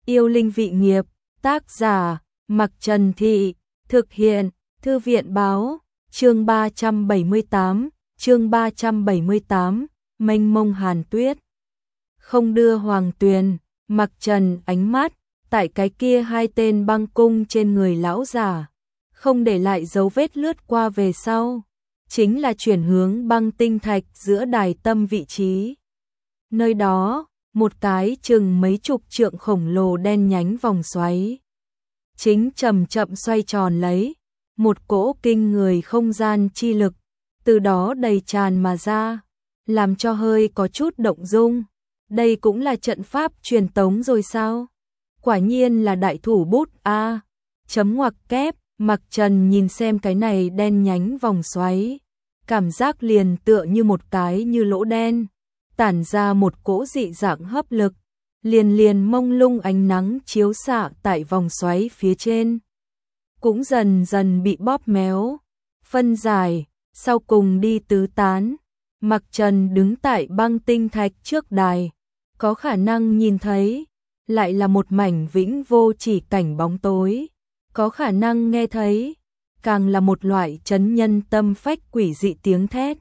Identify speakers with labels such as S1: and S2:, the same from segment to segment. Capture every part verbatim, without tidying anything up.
S1: Yêu linh vị nghiệp, tác giả, Mặc Trần Thị, thực hiện, Thư viện báo, chương ba trăm bảy mươi tám, chương ba trăm bảy mươi tám, mênh mông hàn tuyết. Không đưa Hoàng Tuyền, Mặc Trần ánh mắt, tại cái kia hai tên băng cung trên người lão giả, không để lại dấu vết lướt qua về sau, chính là chuyển hướng băng tinh thạch giữa đài tâm vị trí. Nơi đó, một cái chừng mấy chục trượng khổng lồ đen nhánh vòng xoáy, chính chậm chậm xoay tròn lấy, một cỗ kinh người không gian chi lực, từ đó đầy tràn mà ra, làm cho hơi có chút động dung. Đây cũng là trận pháp truyền tống rồi sao? Quả nhiên là đại thủ bút a. Chấm ngoặc kép, Mặc Trần nhìn xem cái này đen nhánh vòng xoáy, cảm giác liền tựa như một cái như lỗ đen, tản ra một cỗ dị dạng hấp lực, liền liền mông lung ánh nắng chiếu xạ tại vòng xoáy phía trên, cũng dần dần bị bóp méo, phân giải, sau cùng đi tứ tán. Mặc Trần đứng tại băng tinh thạch trước đài, có khả năng nhìn thấy, lại là một mảnh vĩnh vô chỉ cảnh bóng tối, có khả năng nghe thấy, càng là một loại chấn nhân tâm phách quỷ dị tiếng thét.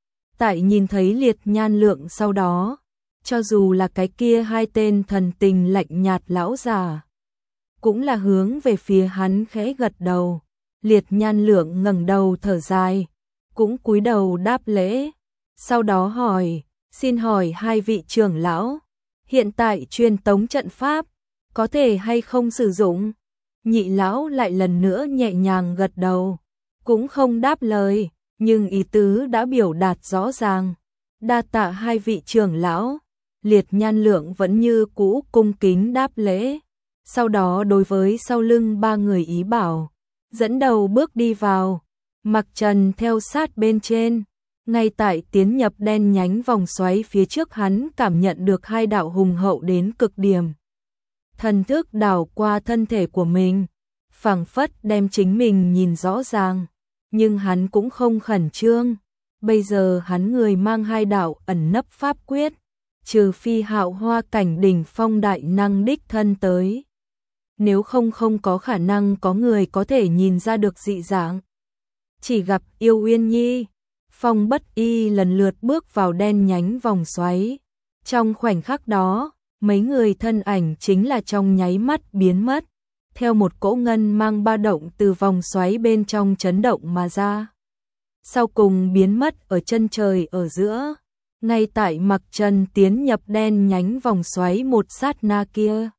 S1: Tại nhìn thấy Liệt Nhan Lượng sau đó, cho dù là cái kia hai tên thần tình lạnh nhạt lão già, cũng là hướng về phía hắn khẽ gật đầu. Liệt Nhan Lượng ngẩng đầu thở dài, cũng cúi đầu đáp lễ, sau đó hỏi, xin hỏi hai vị trưởng lão, hiện tại truyền tống trận pháp, có thể hay không sử dụng? Nhị lão lại lần nữa nhẹ nhàng gật đầu, cũng không đáp lời, nhưng ý tứ đã biểu đạt rõ ràng. Đa tạ hai vị trưởng lão. Liệt Nhan Lượng vẫn như cũ cung kính đáp lễ, sau đó đối với sau lưng ba người ý bảo, dẫn đầu bước đi vào. Mặc Trần theo sát bên trên, ngay tại tiến nhập đen nhánh vòng xoáy phía trước, hắn cảm nhận được hai đạo hùng hậu đến cực điểm thần thức đảo qua thân thể của mình, phảng phất đem chính mình nhìn rõ ràng, nhưng hắn cũng không khẩn trương. Bây giờ hắn người mang hai đạo ẩn nấp pháp quyết, trừ phi Hạo Hoa cảnh đỉnh phong đại năng đích thân tới, nếu không không có khả năng có người có thể nhìn ra được dị dạng. Chỉ gặp Yêu Uyên Nhi, Phong Bất Y lần lượt bước vào đen nhánh vòng xoáy. Trong khoảnh khắc đó, mấy người thân ảnh chính là trong nháy mắt biến mất, theo một cỗ ngân mang ba động từ vòng xoáy bên trong chấn động mà ra, sau cùng biến mất ở chân trời ở giữa. Ngay tại Mặc Trần tiến nhập đen nhánh vòng xoáy một sát na kia,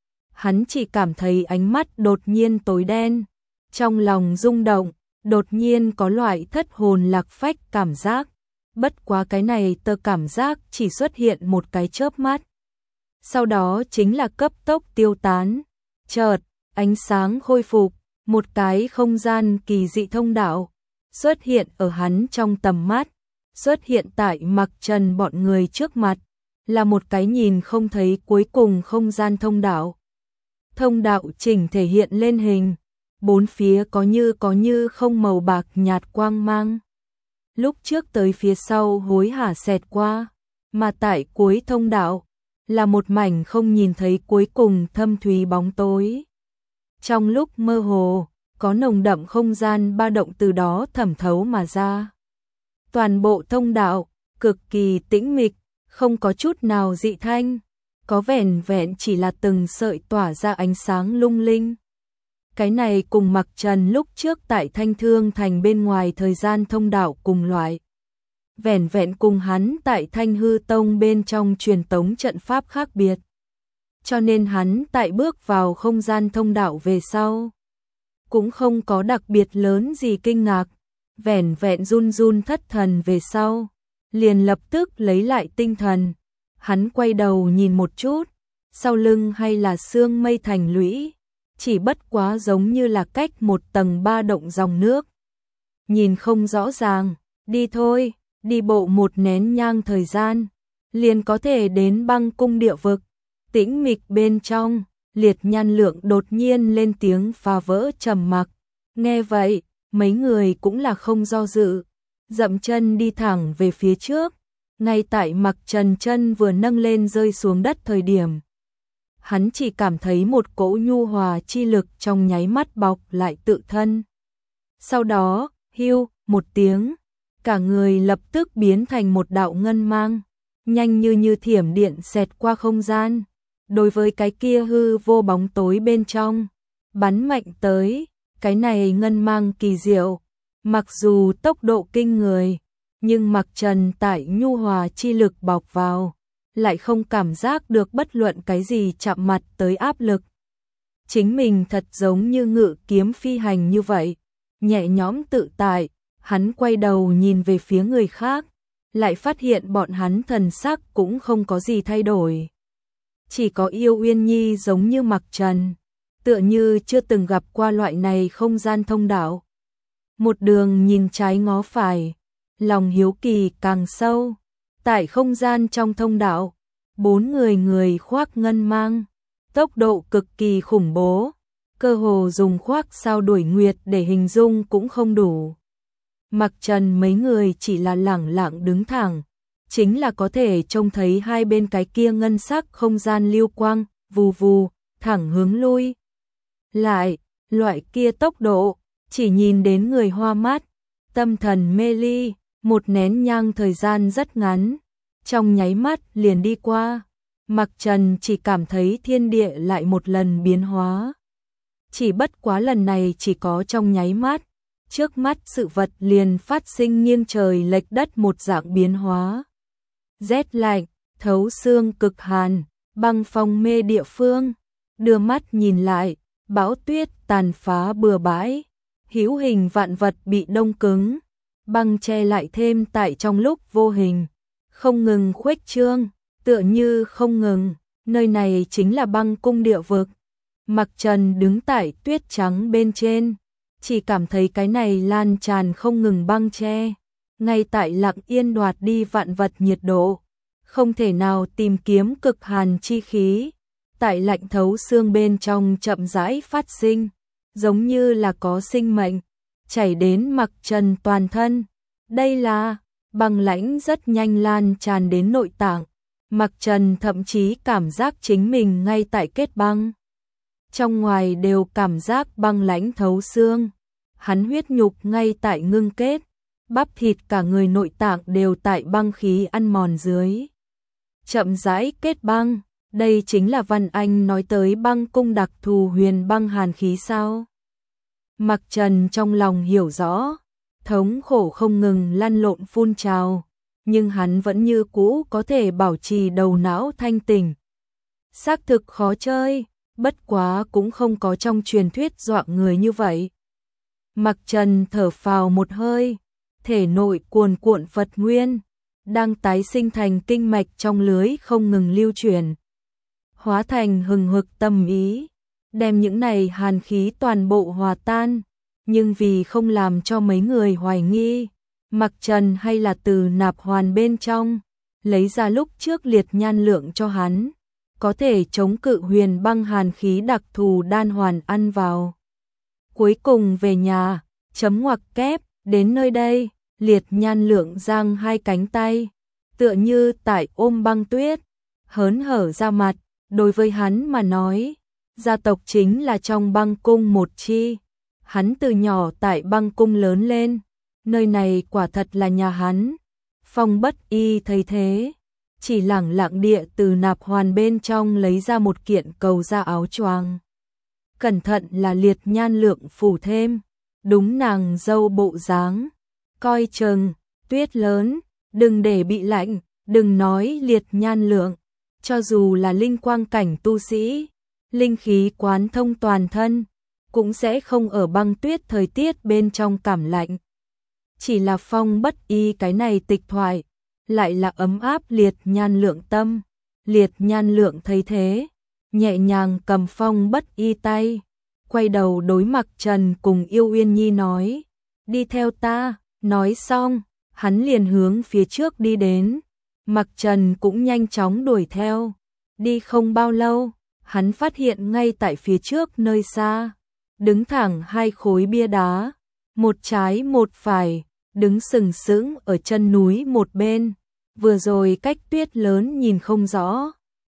S1: hắn chỉ cảm thấy ánh mắt đột nhiên tối đen, trong lòng rung động, đột nhiên có loại thất hồn lạc phách cảm giác. Bất quá cái này tơ cảm giác chỉ xuất hiện một cái chớp mắt, sau đó chính là cấp tốc tiêu tán. Chợt, ánh sáng khôi phục, một cái không gian kỳ dị thông đạo xuất hiện ở hắn trong tầm mắt, xuất hiện tại Mặc Trần bọn người trước mặt, là một cái nhìn không thấy cuối cùng không gian thông đạo. Thông đạo chỉnh thể hiện lên hình, bốn phía có như có như không màu bạc nhạt quang mang, lúc trước tới phía sau hối hả xẹt qua, mà tại cuối thông đạo là một mảnh không nhìn thấy cuối cùng thâm thúy bóng tối. Trong lúc mơ hồ, có nồng đậm không gian ba động từ đó thẩm thấu mà ra. Toàn bộ thông đạo cực kỳ tĩnh mịch, không có chút nào dị thanh, có vẻn vẹn chỉ là từng sợi tỏa ra ánh sáng lung linh. Cái này cùng Mặc Trần lúc trước tại Thanh Thương Thành bên ngoài thời gian thông đạo cùng loại, vẻn vẹn cùng hắn tại Thanh Hư Tông bên trong truyền tống trận pháp khác biệt. Cho nên hắn tại bước vào không gian thông đạo về sau, cũng không có đặc biệt lớn gì kinh ngạc, vẻn vẹn run run thất thần về sau, liền lập tức lấy lại tinh thần. Hắn quay đầu nhìn một chút, sau lưng hay là sương mây thành lũy, chỉ bất quá giống như là cách một tầng ba động dòng nước, nhìn không rõ ràng. Đi thôi, đi bộ một nén nhang thời gian, liền có thể đến băng cung địa vực. Tĩnh mịch bên trong, Liệt Nhan Lượng đột nhiên lên tiếng phá vỡ trầm mặc. Nghe vậy, mấy người cũng là không do dự, dậm chân đi thẳng về phía trước. Ngay tại Mặc Trần chân vừa nâng lên rơi xuống đất thời điểm, hắn chỉ cảm thấy một cỗ nhu hòa chi lực trong nháy mắt bọc lại tự thân. Sau đó, hưu, một tiếng, cả người lập tức biến thành một đạo ngân mang, nhanh như như thiểm điện xẹt qua không gian, đối với cái kia hư vô bóng tối bên trong, bắn mạnh tới. Cái này ngân mang kỳ diệu, mặc dù tốc độ kinh người, nhưng Mặc Trần tại nhu hòa chi lực bọc vào, lại không cảm giác được bất luận cái gì chạm mặt tới áp lực. Chính mình thật giống như ngự kiếm phi hành như vậy, nhẹ nhõm tự tại. Hắn quay đầu nhìn về phía người khác, lại phát hiện bọn hắn thần sắc cũng không có gì thay đổi. Chỉ có Yêu Uyên Nhi giống như Mặc Trần, tựa như chưa từng gặp qua loại này không gian thông đạo. Một đường nhìn trái ngó phải, lòng hiếu kỳ càng sâu. Tại không gian trong thông đạo, bốn người người khoác ngân mang, tốc độ cực kỳ khủng bố, cơ hồ dùng khoác sao đuổi nguyệt để hình dung cũng không đủ. Mặc Trần mấy người chỉ là lẳng lặng đứng thẳng, chính là có thể trông thấy hai bên cái kia ngân sắc không gian lưu quang, vù vù, thẳng hướng lui. Lại, loại kia tốc độ, chỉ nhìn đến người hoa mắt, tâm thần mê ly, một nén nhang thời gian rất ngắn, trong nháy mắt liền đi qua. Mặc Trần chỉ cảm thấy thiên địa lại một lần biến hóa. Chỉ bất quá lần này chỉ có trong nháy mắt, trước mắt sự vật liền phát sinh nghiêng trời lệch đất một dạng biến hóa. Rét lạnh, thấu xương cực hàn, băng phong mê địa phương, đưa mắt nhìn lại, bão tuyết tàn phá bừa bãi, hữu hình vạn vật bị đông cứng, băng che lại thêm tại trong lúc vô hình, không ngừng khuếch trương, tựa như không ngừng, nơi này chính là băng cung địa vực. Mặc Trần đứng tại tuyết trắng bên trên, chỉ cảm thấy cái này lan tràn không ngừng băng che, ngay tại lặng yên đoạt đi vạn vật nhiệt độ, không thể nào tìm kiếm cực hàn chi khí, tại lạnh thấu xương bên trong chậm rãi phát sinh, giống như là có sinh mệnh, chảy đến Mặc Trần toàn thân. Đây là băng lãnh rất nhanh lan tràn đến nội tạng, Mặc Trần thậm chí cảm giác chính mình ngay tại kết băng. Trong ngoài đều cảm giác băng lãnh thấu xương, hắn huyết nhục ngay tại ngưng kết, bắp thịt cả người nội tạng đều tại băng khí ăn mòn dưới. Chậm rãi kết băng, đây chính là Văn Anh nói tới băng cung đặc thù huyền băng hàn khí sao? Mặc Trần trong lòng hiểu rõ, thống khổ không ngừng lăn lộn phun trào, nhưng hắn vẫn như cũ có thể bảo trì đầu não thanh tỉnh. Xác thực khó chơi, bất quá cũng không có trong truyền thuyết dọa người như vậy. Mặc Trần thở phào một hơi, thể nội cuồn cuộn Phật nguyên, đang tái sinh thành kinh mạch trong lưới không ngừng lưu chuyển, hóa thành hừng hực tâm ý, đem những này hàn khí toàn bộ hòa tan. Nhưng vì không làm cho mấy người hoài nghi, Mặc Trần hay là từ nạp hoàn bên trong lấy ra lúc trước liệt nhan lượng cho hắn, có thể chống cự huyền băng hàn khí đặc thù đan hoàn ăn vào. Cuối cùng về nhà, chấm ngoặc kép, đến nơi đây, liệt nhan lượng giang hai cánh tay, tựa như tại ôm băng tuyết, hớn hở ra mặt. Đối với hắn mà nói, gia tộc chính là trong băng cung một chi. Hắn từ nhỏ tại băng cung lớn lên, nơi này quả thật là nhà hắn. Phong Bất Y thấy thế, chỉ lẳng lặng địa từ nạp hoàn bên trong lấy ra một kiện cầu da áo choàng. Cẩn thận là liệt nhan lượng phủ thêm, đúng nàng dâu bộ dáng. Coi chừng, tuyết lớn, đừng để bị lạnh, đừng nói liệt nhan lượng, cho dù là linh quang cảnh tu sĩ, linh khí quán thông toàn thân, cũng sẽ không ở băng tuyết thời tiết bên trong cảm lạnh. Chỉ là Phong Bất Y cái này tịch thoại, lại là ấm áp liệt nhan lượng tâm. Liệt nhan lượng thấy thế, nhẹ nhàng cầm Phong Bất Y tay, quay đầu đối Mặc Trần cùng Yêu Uyên Nhi nói, đi theo ta. Nói xong, hắn liền hướng phía trước đi đến, Mặc Trần cũng nhanh chóng đuổi theo. Đi không bao lâu, hắn phát hiện ngay tại phía trước nơi xa, đứng thẳng hai khối bia đá, một trái một phải, đứng sừng sững ở chân núi một bên. Vừa rồi cách tuyết lớn nhìn không rõ,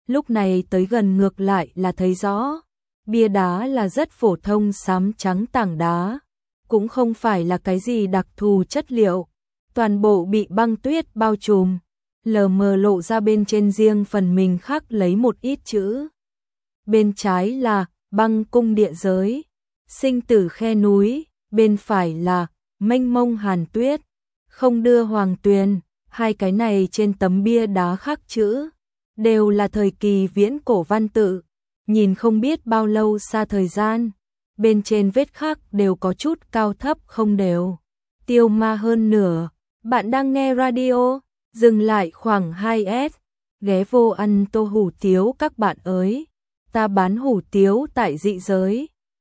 S1: lúc này tới gần ngược lại là thấy rõ. Bia đá là rất phổ thông xám trắng tảng đá, cũng không phải là cái gì đặc thù chất liệu, toàn bộ bị băng tuyết bao trùm, lờ mờ lộ ra bên trên riêng phần mình khắc lấy một ít chữ. Bên trái là băng cung địa giới, sinh tử khe núi, bên phải là mênh mông hàn tuyết, không đưa hoàng tuyền. Hai cái này trên tấm bia đá khắc chữ, đều là thời kỳ viễn cổ văn tự, nhìn không biết bao lâu xa thời gian, bên trên vết khắc đều có chút cao thấp không đều. Tiêu Ma hơn nửa, bạn đang nghe radio, dừng lại khoảng hai s, ghé vô ăn tô hủ tiếu các bạn ơi, ta bán hủ tiếu tại dị giới,